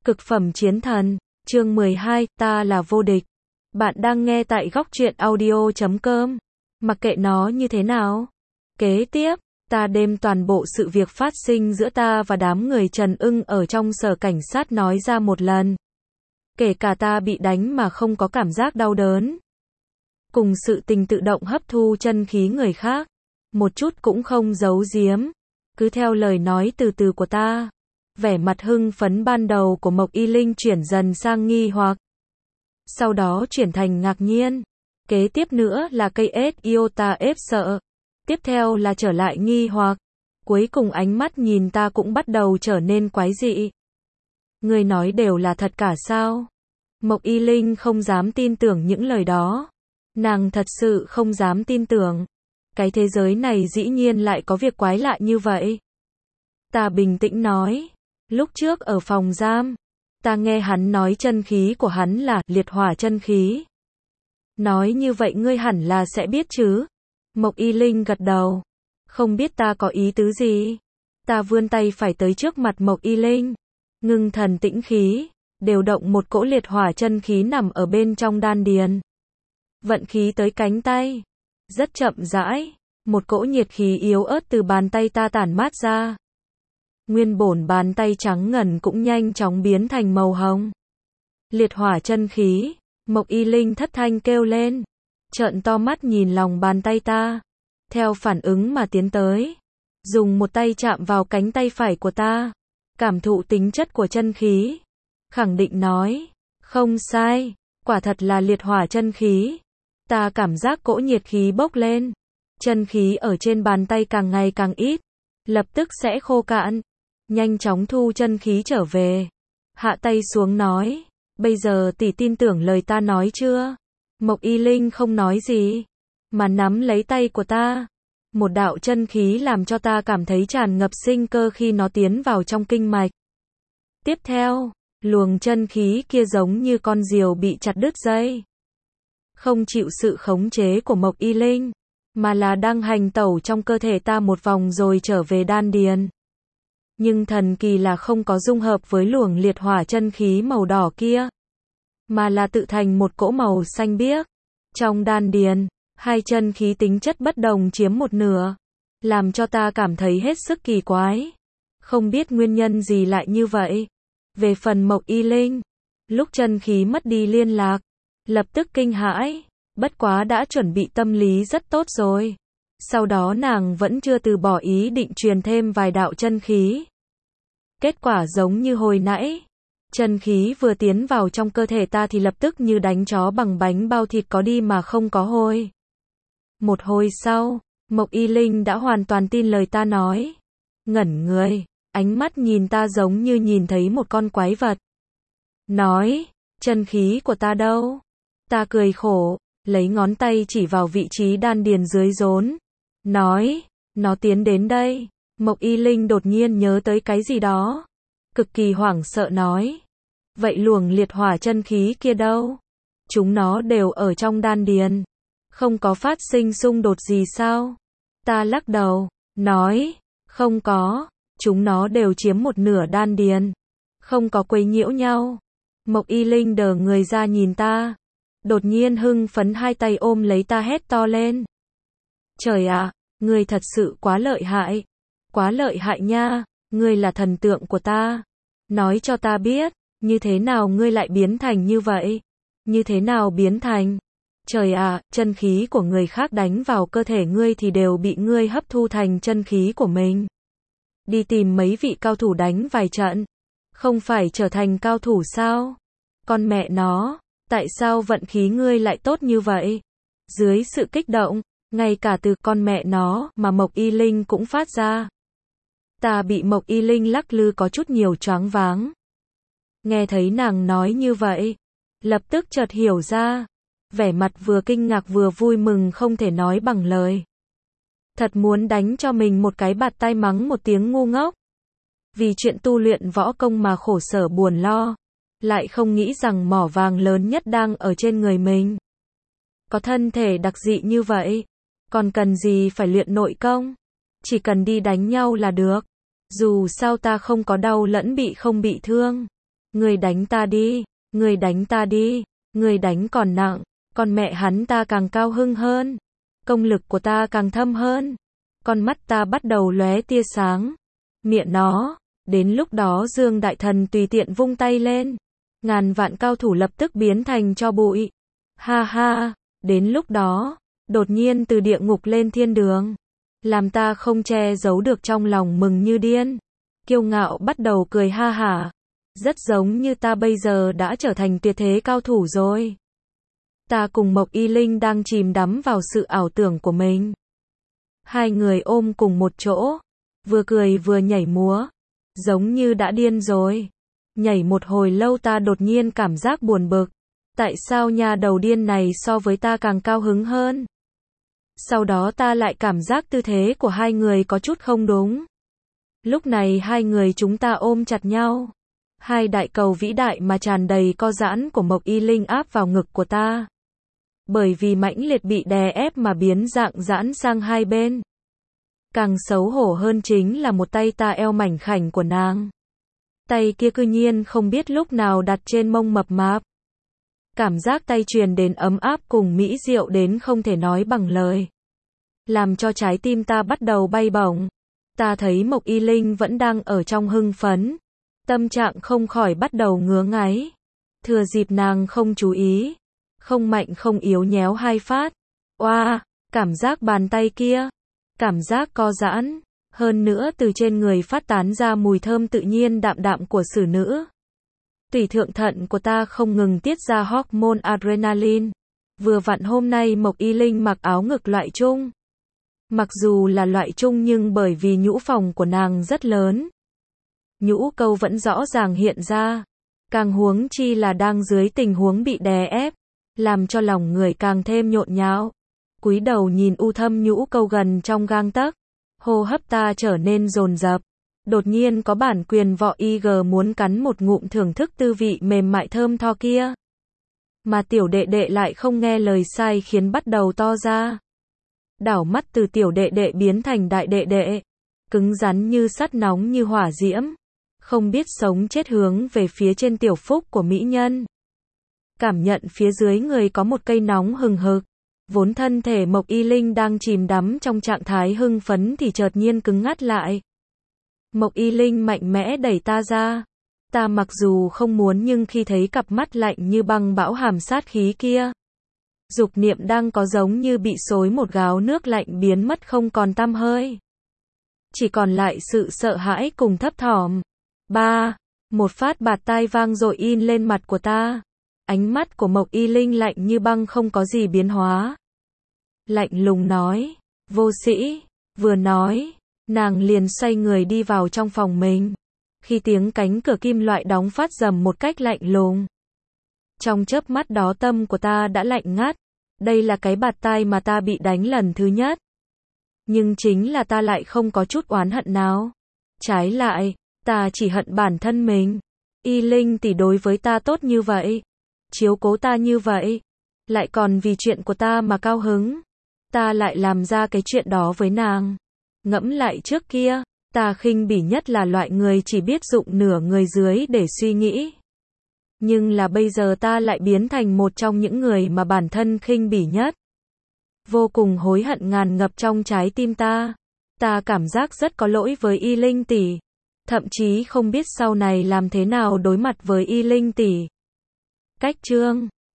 Cực phẩm chiến thần, chương 12, ta là vô địch. Bạn đang nghe tại góc truyện audio.com. Mặc kệ nó như thế nào. Kế tiếp, ta đem toàn bộ sự việc phát sinh giữa ta và đám người Trần Ưng ở trong sở cảnh sát nói ra một lần. Kể cả ta bị đánh mà không có cảm giác đau đớn. Cùng sự tình tự động hấp thu chân khí người khác. Một chút cũng không giấu giếm. Cứ theo lời nói từ từ của ta. Vẻ mặt hưng phấn ban đầu của Mộc Y Linh chuyển dần sang nghi hoặc. Sau đó chuyển thành ngạc nhiên. Kế tiếp nữa là cây ếch iota ép sợ. Tiếp theo là trở lại nghi hoặc. Cuối cùng ánh mắt nhìn ta cũng bắt đầu trở nên quái dị. Người nói đều là thật cả sao? Mộc Y Linh không dám tin tưởng những lời đó. Nàng thật sự không dám tin tưởng. Cái thế giới này dĩ nhiên lại có việc quái lạ như vậy. Ta bình tĩnh nói. Lúc trước ở phòng giam, ta nghe hắn nói chân khí của hắn là liệt hỏa chân khí. Nói như vậy ngươi hẳn là sẽ biết chứ? Mộc Y Linh gật đầu. Không biết ta có ý tứ gì? Ta vươn tay phải tới trước mặt Mộc Y Linh. Ngưng thần tĩnh khí, điều động một cỗ liệt hỏa chân khí nằm ở bên trong đan điền. Vận khí tới cánh tay. Rất chậm rãi, một cỗ nhiệt khí yếu ớt từ bàn tay ta tản mát ra. Nguyên bổn bàn tay trắng ngần cũng nhanh chóng biến thành màu hồng. Liệt hỏa chân khí, Mộc Y Linh thất thanh kêu lên. Trợn to mắt nhìn lòng bàn tay ta. Theo phản ứng mà tiến tới. Dùng một tay chạm vào cánh tay phải của ta. Cảm thụ tính chất của chân khí. Khẳng định nói. Không sai, quả thật là liệt hỏa chân khí. Ta cảm giác cỗ nhiệt khí bốc lên. Chân khí ở trên bàn tay càng ngày càng ít. Lập tức sẽ khô cạn. Nhanh chóng thu chân khí trở về. Hạ tay xuống nói. Bây giờ tỷ tin tưởng lời ta nói chưa? Mộc Y Linh không nói gì. Mà nắm lấy tay của ta. Một đạo chân khí làm cho ta cảm thấy tràn ngập sinh cơ khi nó tiến vào trong kinh mạch. Tiếp theo, luồng chân khí kia giống như con diều bị chặt đứt dây. Không chịu sự khống chế của Mộc Y Linh. Mà là đang hành tẩu trong cơ thể ta một vòng rồi trở về đan điền. Nhưng thần kỳ là không có dung hợp với luồng liệt hỏa chân khí màu đỏ kia. Mà là tự thành một cỗ màu xanh biếc. Trong đan điền, hai chân khí tính chất bất đồng chiếm một nửa. Làm cho ta cảm thấy hết sức kỳ quái. Không biết nguyên nhân gì lại như vậy. Về phần Mộc Y Linh, lúc chân khí mất đi liên lạc, lập tức kinh hãi. Bất quá đã chuẩn bị tâm lý rất tốt rồi. Sau đó nàng vẫn chưa từ bỏ ý định truyền thêm vài đạo chân khí. Kết quả giống như hồi nãy. Chân khí vừa tiến vào trong cơ thể ta thì lập tức như đánh chó bằng bánh bao thịt có đi mà không có hôi. Một hồi sau, Mộc Y Linh đã hoàn toàn tin lời ta nói. Ngẩn người, ánh mắt nhìn ta giống như nhìn thấy một con quái vật. Nói, chân khí của ta đâu? Ta cười khổ, lấy ngón tay chỉ vào vị trí đan điền dưới rốn. Nói, nó tiến đến đây. Mộc Y Linh đột nhiên nhớ tới cái gì đó. Cực kỳ hoảng sợ nói. Vậy luồng liệt hỏa chân khí kia đâu? Chúng nó đều ở trong đan điền. Không có phát sinh xung đột gì sao? Ta lắc đầu, nói, không có. Chúng nó đều chiếm một nửa đan điền. Không có quấy nhiễu nhau. Mộc Y Linh đờ người ra nhìn ta. Đột nhiên hưng phấn hai tay ôm lấy ta hét to lên. Trời ạ, ngươi thật sự quá lợi hại. Quá lợi hại nha, ngươi là thần tượng của ta. Nói cho ta biết, như thế nào ngươi lại biến thành như vậy? Như thế nào biến thành? Trời ạ, chân khí của người khác đánh vào cơ thể ngươi thì đều bị ngươi hấp thu thành chân khí của mình. Đi tìm mấy vị cao thủ đánh vài trận. Không phải trở thành cao thủ sao? Con mẹ nó, tại sao vận khí ngươi lại tốt như vậy? Dưới sự kích động, ngay cả từ con mẹ nó mà Mộc Y Linh cũng phát ra. Ta bị Mộc Y Linh lắc lư có chút nhiều choáng váng. Nghe thấy nàng nói như vậy, lập tức chợt hiểu ra. Vẻ mặt vừa kinh ngạc vừa vui mừng không thể nói bằng lời. Thật muốn đánh cho mình một cái bạt tai mắng một tiếng ngu ngốc. Vì chuyện tu luyện võ công mà khổ sở buồn lo. Lại không nghĩ rằng mỏ vàng lớn nhất đang ở trên người mình. Có thân thể đặc dị như vậy. Còn cần gì phải luyện nội công? Chỉ cần đi đánh nhau là được. Dù sao ta không có đau lẫn bị không bị thương. Người đánh ta đi, người đánh ta đi, người đánh còn nặng, còn mẹ hắn ta càng cao hưng hơn. Công lực của ta càng thâm hơn. Con mắt ta bắt đầu lóe tia sáng. Miệng nó, đến lúc đó Dương Đại Thần tùy tiện vung tay lên. Ngàn vạn cao thủ lập tức biến thành tro bụi. Ha ha, đến lúc đó, đột nhiên từ địa ngục lên thiên đường. Làm ta không che giấu được trong lòng mừng như điên. Kiêu ngạo bắt đầu cười ha hả. Rất giống như ta bây giờ đã trở thành tuyệt thế cao thủ rồi. Ta cùng Mộc Y Linh đang chìm đắm vào sự ảo tưởng của mình. Hai người ôm cùng một chỗ, vừa cười vừa nhảy múa, giống như đã điên rồi. Nhảy một hồi lâu ta đột nhiên cảm giác buồn bực. Tại sao nhà đầu điên này so với ta càng cao hứng hơn? Sau đó ta lại cảm giác tư thế của hai người có chút không đúng. Lúc này hai người chúng ta ôm chặt nhau. Hai đại cầu vĩ đại mà tràn đầy co giãn của Mộc Y Linh áp vào ngực của ta. Bởi vì mãnh liệt bị đè ép mà biến dạng giãn sang hai bên. Càng xấu hổ hơn chính là một tay ta eo mảnh khảnh của nàng. Tay kia cư nhiên không biết lúc nào đặt trên mông mập mạp. Cảm giác tay truyền đến ấm áp cùng mỹ diệu đến không thể nói bằng lời. Làm cho trái tim ta bắt đầu bay bổng. Ta thấy Mộc Y Linh vẫn đang ở trong hưng phấn. Tâm trạng không khỏi bắt đầu ngứa ngáy. Thừa dịp nàng không chú ý. Không mạnh không yếu nhéo hai phát. Oa, cảm giác bàn tay kia. Cảm giác co giãn. Hơn nữa từ trên người phát tán ra mùi thơm tự nhiên đạm đạm của xử nữ. Tủy thượng thận của ta không ngừng tiết ra hormone adrenaline. Vừa vặn hôm nay Mộc Y Linh mặc áo ngực loại trung. Mặc dù là loại trung nhưng bởi vì nhũ phòng của nàng rất lớn. Nhũ câu vẫn rõ ràng hiện ra. Càng huống chi là đang dưới tình huống bị đè ép. Làm cho lòng người càng thêm nhộn nhạo. Cúi đầu nhìn u thâm nhũ câu gần trong gang tấc. Hô hấp ta trở nên dồn dập. Đột nhiên có bản quyền võ IG muốn cắn một ngụm thưởng thức tư vị mềm mại thơm tho kia. Mà tiểu đệ đệ lại không nghe lời sai khiến bắt đầu to ra. Đảo mắt từ tiểu đệ đệ biến thành đại đệ đệ. Cứng rắn như sắt nóng như hỏa diễm. Không biết sống chết hướng về phía trên tiểu phúc của mỹ nhân. Cảm nhận phía dưới người có một cây nóng hừng hực. Vốn thân thể Mộc Y Linh đang chìm đắm trong trạng thái hưng phấn thì chợt nhiên cứng ngắt lại. Mộc Y Linh mạnh mẽ đẩy ta ra. Ta mặc dù không muốn nhưng khi thấy cặp mắt lạnh như băng bão hàm sát khí kia. Dục niệm đang có giống như bị xối một gáo nước lạnh biến mất không còn tăm hơi. Chỉ còn lại sự sợ hãi cùng thấp thỏm. Một phát bạt tai vang dội in lên mặt của ta. Ánh mắt của Mộc Y Linh lạnh như băng không có gì biến hóa. Lạnh lùng nói, vô sĩ, vừa nói, nàng liền xoay người đi vào trong phòng mình. Khi tiếng cánh cửa kim loại đóng phát rầm một cách lạnh lùng. Trong chớp mắt đó tâm của ta đã lạnh ngắt. Đây là cái bạt tai mà ta bị đánh lần thứ nhất. Nhưng chính là ta lại không có chút oán hận nào. Trái lại, ta chỉ hận bản thân mình. Y Linh tỷ đối với ta tốt như vậy. Chiếu cố ta như vậy. Lại còn vì chuyện của ta mà cao hứng. Ta lại làm ra cái chuyện đó với nàng. Ngẫm lại trước kia, ta khinh bỉ nhất là loại người chỉ biết dụng nửa người dưới để suy nghĩ. Nhưng là bây giờ ta lại biến thành một trong những người mà bản thân khinh bỉ nhất. Vô cùng hối hận ngàn ngập trong trái tim ta. Ta cảm giác rất có lỗi với Y Linh tỷ. Thậm chí không biết sau này làm thế nào đối mặt với Y Linh tỷ. Cách chương